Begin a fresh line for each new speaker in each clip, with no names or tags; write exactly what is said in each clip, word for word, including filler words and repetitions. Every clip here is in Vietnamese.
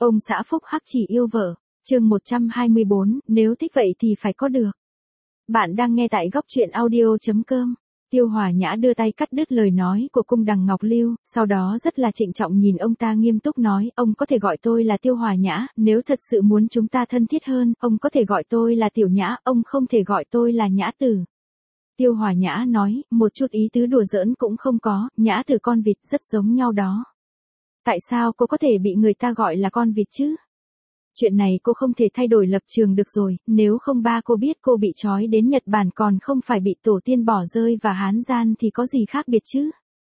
Ông xã phúc hắc chỉ yêu vợ. Chương một trăm hai mươi bốn, nếu thích vậy thì phải có được. Bạn đang nghe tại góc truyện audio.com. Tiêu Hòa Nhã đưa tay cắt đứt lời nói của cung đằng Ngọc Lưu, sau đó rất là trịnh trọng nhìn ông ta nghiêm túc nói, ông có thể gọi tôi là Tiêu Hòa Nhã, nếu thật sự muốn chúng ta thân thiết hơn, ông có thể gọi tôi là Tiểu Nhã, ông không thể gọi tôi là Nhã Tử. Tiêu Hòa Nhã nói, một chút ý tứ đùa giỡn cũng không có, Nhã Tử con vịt rất giống nhau đó. Tại sao cô có thể bị người ta gọi là con vịt chứ? Chuyện này cô không thể thay đổi lập trường được rồi, nếu không ba cô biết cô bị trói đến Nhật Bản còn không phải bị tổ tiên bỏ rơi và hán gian thì có gì khác biệt chứ?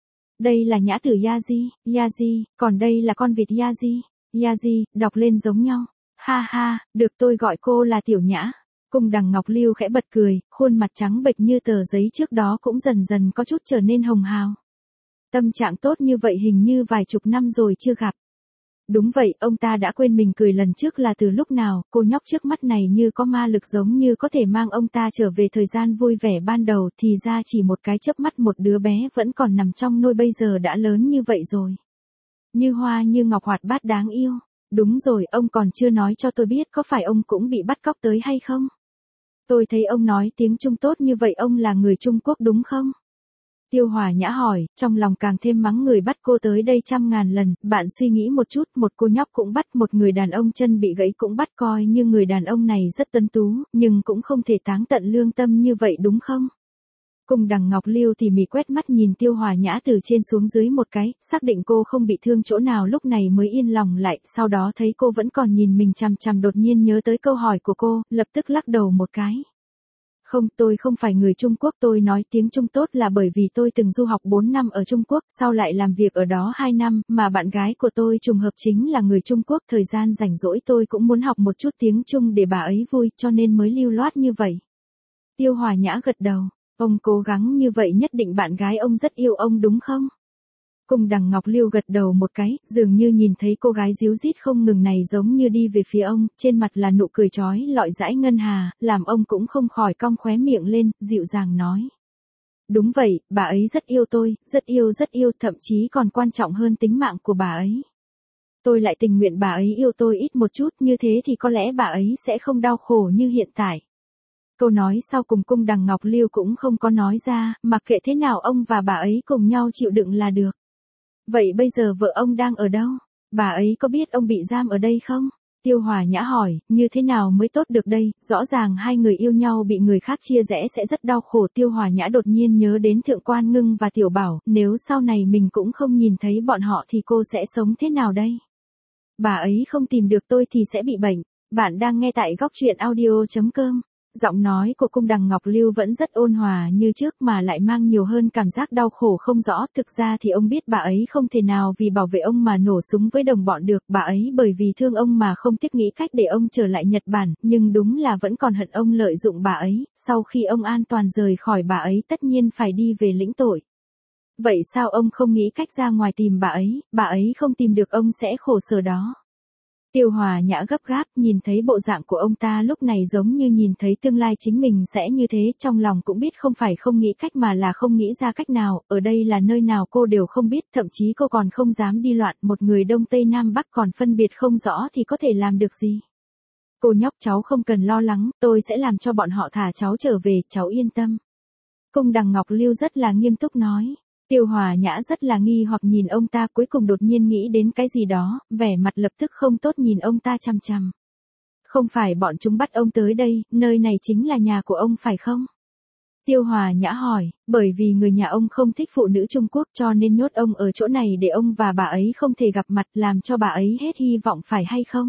Đây là Nhã Tử Yaji, Yaji, còn đây là con vịt Yaji, Yaji, đọc lên giống nhau. Ha ha, được tôi gọi cô là Tiểu Nhã. Cung đằng Ngọc Lưu khẽ bật cười, khuôn mặt trắng bệch như tờ giấy trước đó cũng dần dần có chút trở nên hồng hào. Tâm trạng tốt như vậy hình như vài chục năm rồi chưa gặp. Đúng vậy, ông ta đã quên mình cười lần trước là từ lúc nào, cô nhóc trước mắt này như có ma lực giống như có thể mang ông ta trở về thời gian vui vẻ ban đầu, thì ra chỉ một cái chớp mắt một đứa bé vẫn còn nằm trong nôi bây giờ đã lớn như vậy rồi. Như hoa như ngọc hoạt bát đáng yêu. Đúng rồi, ông còn chưa nói cho tôi biết có phải ông cũng bị bắt cóc tới hay không? Tôi thấy ông nói tiếng Trung tốt như vậy, ông là người Trung Quốc đúng không? Tiêu Hòa Nhã hỏi, trong lòng càng thêm mắng người bắt cô tới đây trăm ngàn lần, bạn suy nghĩ một chút, một cô nhóc cũng bắt, một người đàn ông chân bị gãy cũng bắt, coi như người đàn ông này rất tuấn tú, nhưng cũng không thể táng tận lương tâm như vậy đúng không? Cung đằng Ngọc Lưu tỉ mỉ quét mắt nhìn Tiêu Hòa Nhã từ trên xuống dưới một cái, xác định cô không bị thương chỗ nào lúc này mới yên lòng lại, sau đó thấy cô vẫn còn nhìn mình chằm chằm đột nhiên nhớ tới câu hỏi của cô, lập tức lắc đầu một cái. Không, tôi không phải người Trung Quốc, tôi nói tiếng Trung tốt là bởi vì tôi từng du học bốn năm ở Trung Quốc, sau lại làm việc ở đó hai năm, mà bạn gái của tôi trùng hợp chính là người Trung Quốc, thời gian rảnh rỗi tôi cũng muốn học một chút tiếng Trung để bà ấy vui, cho nên mới lưu loát như vậy. Tiêu Hòa Nhã gật đầu, ông cố gắng như vậy nhất định bạn gái ông rất yêu ông đúng không? Cung đằng Ngọc Lưu gật đầu một cái, dường như nhìn thấy cô gái díu dít không ngừng này giống như đi về phía ông, trên mặt là nụ cười trói lọi dãi ngân hà, làm ông cũng không khỏi cong khóe miệng lên, dịu dàng nói. Đúng vậy, bà ấy rất yêu tôi, rất yêu rất yêu, thậm chí còn quan trọng hơn tính mạng của bà ấy. Tôi lại tình nguyện bà ấy yêu tôi ít một chút, như thế thì có lẽ bà ấy sẽ không đau khổ như hiện tại. Câu nói sau cùng cung đằng Ngọc Lưu cũng không có nói ra, mặc kệ thế nào ông và bà ấy cùng nhau chịu đựng là được. Vậy bây giờ vợ ông đang ở đâu? Bà ấy có biết ông bị giam ở đây không? Tiêu Hòa Nhã hỏi, như thế nào mới tốt được đây? Rõ ràng hai người yêu nhau bị người khác chia rẽ sẽ rất đau khổ. Tiêu Hòa Nhã đột nhiên nhớ đến Thượng Quan Ngưng và Tiểu Bảo, nếu sau này mình cũng không nhìn thấy bọn họ thì cô sẽ sống thế nào đây? Bà ấy không tìm được tôi thì sẽ bị bệnh. Bạn đang nghe tại góc truyện audio.com. Giọng nói của cung đằng Ngọc Lưu vẫn rất ôn hòa như trước mà lại mang nhiều hơn cảm giác đau khổ không rõ. Thực ra thì ông biết bà ấy không thể nào vì bảo vệ ông mà nổ súng với đồng bọn được. Bà ấy bởi vì thương ông mà không tiếc nghĩ cách để ông trở lại Nhật Bản, nhưng đúng là vẫn còn hận ông lợi dụng bà ấy. Sau khi ông an toàn rời khỏi bà ấy tất nhiên phải đi về lĩnh tội. Vậy sao ông không nghĩ cách ra ngoài tìm bà ấy, bà ấy không tìm được ông sẽ khổ sở đó. Tiêu Hòa Nhã gấp gáp, nhìn thấy bộ dạng của ông ta lúc này giống như nhìn thấy tương lai chính mình sẽ như thế, trong lòng cũng biết không phải không nghĩ cách mà là không nghĩ ra cách nào, ở đây là nơi nào cô đều không biết, thậm chí cô còn không dám đi loạn, một người Đông Tây Nam Bắc còn phân biệt không rõ thì có thể làm được gì. Cô nhóc cháu không cần lo lắng, tôi sẽ làm cho bọn họ thả cháu trở về, cháu yên tâm. Cung đằng Ngọc Lưu rất là nghiêm túc nói. Tiêu Hòa Nhã rất là nghi hoặc nhìn ông ta, cuối cùng đột nhiên nghĩ đến cái gì đó, vẻ mặt lập tức không tốt nhìn ông ta chằm chằm. Không phải bọn chúng bắt ông tới đây, nơi này chính là nhà của ông phải không? Tiêu Hòa Nhã hỏi, bởi vì người nhà ông không thích phụ nữ Trung Quốc cho nên nhốt ông ở chỗ này để ông và bà ấy không thể gặp mặt, làm cho bà ấy hết hy vọng phải hay không?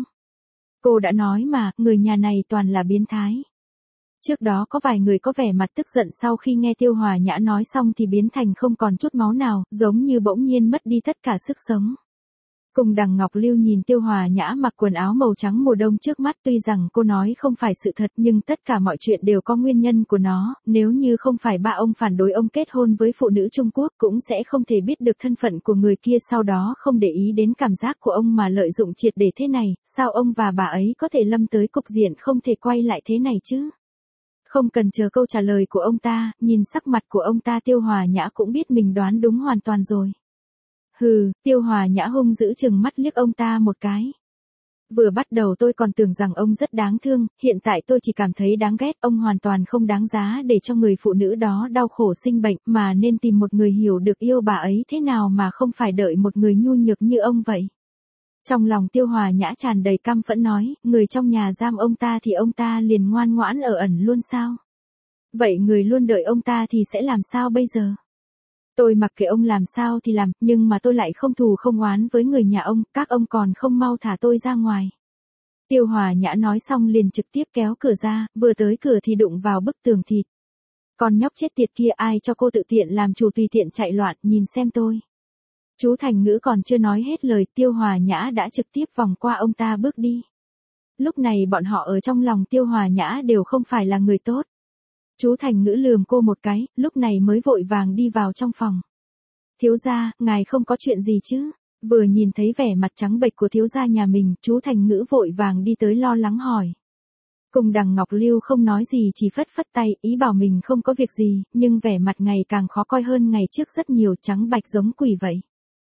Cô đã nói mà, người nhà này toàn là biến thái. Trước đó có vài người có vẻ mặt tức giận sau khi nghe Tiêu Hòa Nhã nói xong thì biến thành không còn chút máu nào, giống như bỗng nhiên mất đi tất cả sức sống. Cung đằng Ngọc Lưu nhìn Tiêu Hòa Nhã mặc quần áo màu trắng mùa đông trước mắt, tuy rằng cô nói không phải sự thật nhưng tất cả mọi chuyện đều có nguyên nhân của nó, nếu như không phải ba ông phản đối ông kết hôn với phụ nữ Trung Quốc cũng sẽ không thể biết được thân phận của người kia, sau đó không để ý đến cảm giác của ông mà lợi dụng triệt để thế này, sao ông và bà ấy có thể lâm tới cục diện không thể quay lại thế này chứ? Không cần chờ câu trả lời của ông ta, nhìn sắc mặt của ông ta Tiêu Hòa Nhã cũng biết mình đoán đúng hoàn toàn rồi. Hừ, Tiêu Hòa Nhã hung dữ chừng mắt liếc ông ta một cái. Vừa bắt đầu tôi còn tưởng rằng ông rất đáng thương, hiện tại tôi chỉ cảm thấy đáng ghét, ông hoàn toàn không đáng giá để cho người phụ nữ đó đau khổ sinh bệnh, mà nên tìm một người hiểu được yêu bà ấy thế nào mà không phải đợi một người nhu nhược như ông vậy. Trong lòng Tiêu Hòa Nhã tràn đầy căm phẫn nói, người trong nhà giam ông ta thì ông ta liền ngoan ngoãn ở ẩn luôn sao? Vậy người luôn đợi ông ta thì sẽ làm sao bây giờ? Tôi mặc kệ ông làm sao thì làm, nhưng mà tôi lại không thù không oán với người nhà ông, các ông còn không mau thả tôi ra ngoài. Tiêu Hòa Nhã nói xong liền trực tiếp kéo cửa ra, vừa tới cửa thì đụng vào bức tường thịt. Con nhóc chết tiệt kia, ai cho cô tự tiện làm chủ tùy tiện chạy loạn, nhìn xem tôi. Chú Thành Ngữ còn chưa nói hết lời, Tiêu Hòa Nhã đã trực tiếp vòng qua ông ta bước đi. Lúc này bọn họ ở trong lòng Tiêu Hòa Nhã đều không phải là người tốt. Chú Thành Ngữ lườm cô một cái, lúc này mới vội vàng đi vào trong phòng. Thiếu gia, ngài không có chuyện gì chứ? Vừa nhìn thấy vẻ mặt trắng bệch của thiếu gia nhà mình, chú Thành Ngữ vội vàng đi tới lo lắng hỏi. Cùng Đằng Ngọc Lưu không nói gì, chỉ phất phất tay, ý bảo mình không có việc gì, nhưng vẻ mặt ngày càng khó coi hơn ngày trước rất nhiều, trắng bạch giống quỷ vậy.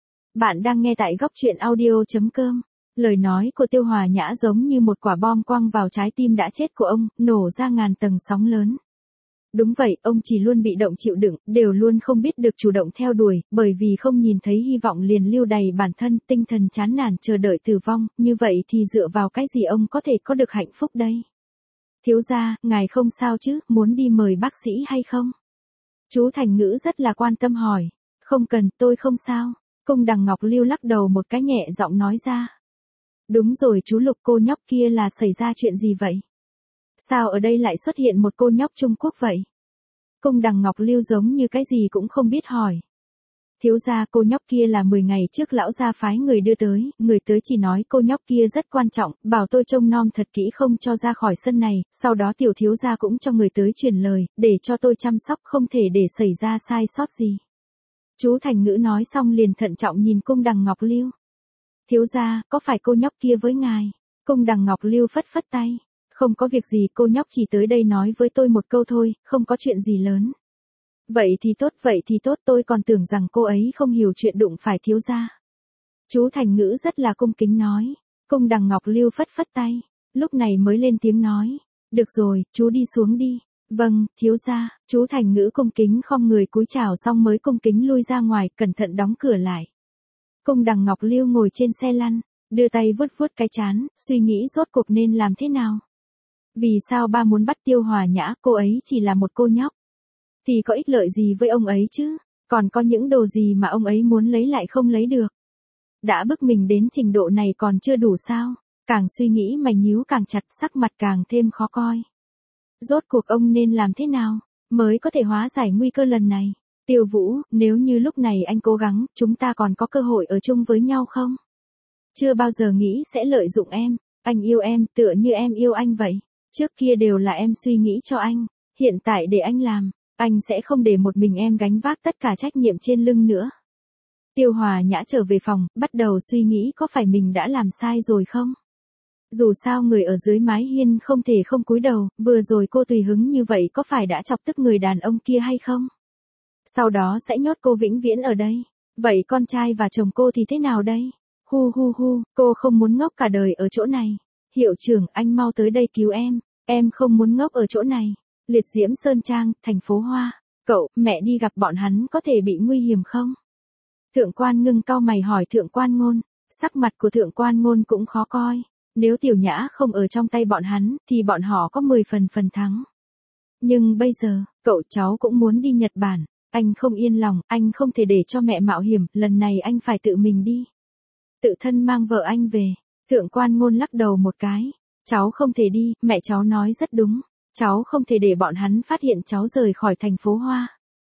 Bạn đang nghe tại góc truyện audio.com. Lời nói của Tiêu Hòa Nhã giống như một quả bom quăng vào trái tim đã chết của ông, nổ ra ngàn tầng sóng lớn. Đúng vậy, ông chỉ luôn bị động chịu đựng, đều luôn không biết được chủ động theo đuổi, bởi vì không nhìn thấy hy vọng liền lưu đày bản thân, tinh thần chán nản chờ đợi tử vong, như vậy thì dựa vào cái gì ông có thể có được hạnh phúc đây? Thiếu gia, ngài không sao chứ, muốn đi mời bác sĩ hay không? Chú Thành Ngữ rất là quan tâm hỏi. Không cần, tôi không sao. Cung Đằng Ngọc Lưu lắc đầu một cái nhẹ giọng nói ra. Đúng rồi chú Lục, cô nhóc kia là xảy ra chuyện gì vậy? Sao ở đây lại xuất hiện một cô nhóc Trung Quốc vậy? Cung Đằng Ngọc Lưu giống như cái gì cũng không biết hỏi. Thiếu gia, cô nhóc kia là mười ngày trước lão gia phái người đưa tới, người tới chỉ nói cô nhóc kia rất quan trọng, bảo tôi trông nom thật kỹ không cho ra khỏi sân này, sau đó tiểu thiếu gia cũng cho người tới truyền lời, để cho tôi chăm sóc không thể để xảy ra sai sót gì. Chú Thành Ngữ nói xong liền thận trọng nhìn Cung Đằng Ngọc Lưu. Thiếu gia, có phải cô nhóc kia với ngài? Cung Đằng Ngọc Lưu phất phất tay. Không có việc gì, cô nhóc chỉ tới đây nói với tôi một câu thôi, không có chuyện gì lớn. Vậy thì tốt, vậy thì tốt, tôi còn tưởng rằng cô ấy không hiểu chuyện đụng phải thiếu gia. Chú Thành Ngữ rất là cung kính nói. Cung Đằng Ngọc Lưu phất phất tay, lúc này mới lên tiếng nói. Được rồi, chú đi xuống đi. Vâng, thiếu gia. Chú Thành Ngữ cung kính khom người cúi chào xong mới cung kính lui ra ngoài, cẩn thận đóng cửa lại. Cung Đằng Ngọc Lưu ngồi trên xe lăn, đưa tay vuốt vuốt cái trán, suy nghĩ rốt cuộc nên làm thế nào. Vì sao ba muốn bắt Tiêu Hòa Nhã, cô ấy chỉ là một cô nhóc. Thì có ích lợi gì với ông ấy chứ, còn có những đồ gì mà ông ấy muốn lấy lại không lấy được. Đã bức mình đến trình độ này còn chưa đủ sao, càng suy nghĩ mày nhíu càng chặt, sắc mặt càng thêm khó coi. Rốt cuộc ông nên làm thế nào, mới có thể hóa giải nguy cơ lần này. Tiêu Vũ, nếu như lúc này anh cố gắng, chúng ta còn có cơ hội ở chung với nhau không? Chưa bao giờ nghĩ sẽ lợi dụng em, anh yêu em tựa như em yêu anh vậy. Trước kia đều là em suy nghĩ cho anh, hiện tại để anh làm, anh sẽ không để một mình em gánh vác tất cả trách nhiệm trên lưng nữa. Tiêu Hòa Nhã trở về phòng, bắt đầu suy nghĩ có phải mình đã làm sai rồi không? Dù sao người ở dưới mái hiên không thể không cúi đầu, vừa rồi cô tùy hứng như vậy có phải đã chọc tức người đàn ông kia hay không? Sau đó sẽ nhốt cô vĩnh viễn ở đây. Vậy con trai và chồng cô thì thế nào đây? Hu hu hu, cô không muốn ngốc cả đời ở chỗ này. Hiệu trưởng, anh mau tới đây cứu em, em không muốn ngốc ở chỗ này. Liệt Diễm Sơn Trang, thành phố Hoa. Cậu, mẹ đi gặp bọn hắn có thể bị nguy hiểm không? Thượng quan Ngưng cau mày hỏi Thượng quan Ngôn. Sắc mặt của Thượng quan Ngôn cũng khó coi. Nếu Tiểu Nhã không ở trong tay bọn hắn, thì bọn họ có mười phần phần thắng. Nhưng bây giờ, cậu cháu cũng muốn đi Nhật Bản. Anh không yên lòng, anh không thể để cho mẹ mạo hiểm, lần này anh phải tự mình đi. Tự thân mang vợ anh về. Thượng quan Ngôn lắc đầu một cái. Cháu không thể đi, mẹ cháu nói rất đúng. Cháu không thể để bọn hắn phát hiện cháu rời khỏi thành phố Hoa.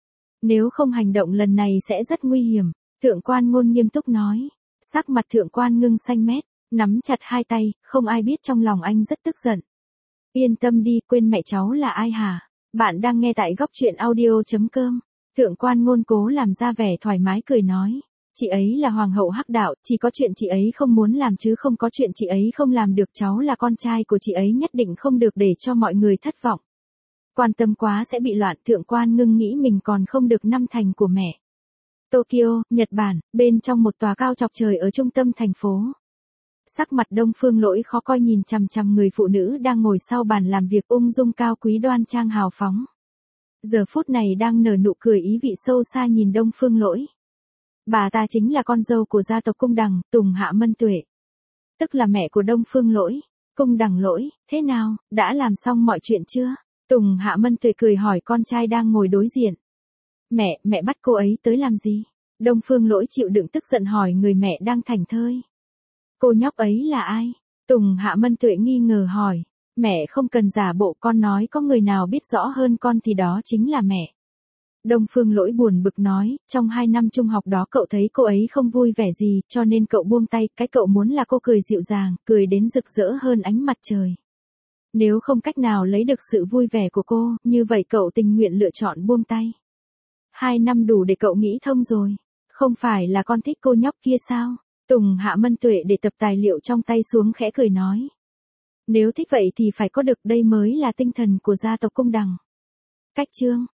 Nếu không hành động lần này sẽ rất nguy hiểm. Thượng quan Ngôn nghiêm túc nói. Sắc mặt Thượng quan Ngưng xanh mét, nắm chặt hai tay, không ai biết trong lòng anh rất tức giận. Yên tâm đi, quên mẹ cháu là ai hả? Bạn đang nghe tại góc truyện audio.com. Thượng quan Ngôn cố làm ra vẻ thoải mái cười nói. Chị ấy là hoàng hậu hắc đạo, chỉ có chuyện chị ấy không muốn làm chứ không có chuyện chị ấy không làm được. Cháu là con trai của chị ấy nhất định không được để cho mọi người thất vọng. Quan tâm quá sẽ bị loạn. Thượng quan Ngưng nghĩ mình còn không được năm thành của mẹ. Tokyo, Nhật Bản, bên trong một tòa cao chọc trời ở trung tâm thành phố. Sắc mặt Đông Phương Lỗi khó coi nhìn chằm chằm người phụ nữ đang ngồi sau bàn làm việc ung dung cao quý đoan trang hào phóng. Giờ phút này đang nở nụ cười ý vị sâu xa nhìn Đông Phương Lỗi. Bà ta chính là con dâu của gia tộc Cung Đằng, Tùng Hạ Mân Tuệ. Tức là mẹ của Đông Phương Lỗi. Cung Đằng Lỗi, thế nào, đã làm xong mọi chuyện chưa? Tùng Hạ Mân Tuệ cười hỏi con trai đang ngồi đối diện. Mẹ, mẹ bắt cô ấy tới làm gì? Đông Phương Lỗi chịu đựng tức giận hỏi người mẹ đang thảnh thơi. Cô nhóc ấy là ai? Tùng Hạ Mân Tuệ nghi ngờ hỏi. Mẹ không cần giả bộ, con nói có người nào biết rõ hơn con thì đó chính là mẹ. Đông Phương Lỗi buồn bực nói, trong hai năm trung học đó cậu thấy cô ấy không vui vẻ gì, cho nên cậu buông tay, cái cậu muốn là cô cười dịu dàng, cười đến rực rỡ hơn ánh mặt trời. Nếu không cách nào lấy được sự vui vẻ của cô, như vậy cậu tình nguyện lựa chọn buông tay. Hai năm đủ để cậu nghĩ thông rồi. Không phải là con thích cô nhóc kia sao? Tùng Hạ Mân Tuệ để tập tài liệu trong tay xuống khẽ cười nói. Nếu thích vậy thì phải có được, đây mới là tinh thần của gia tộc Cung Đằng. Cách chương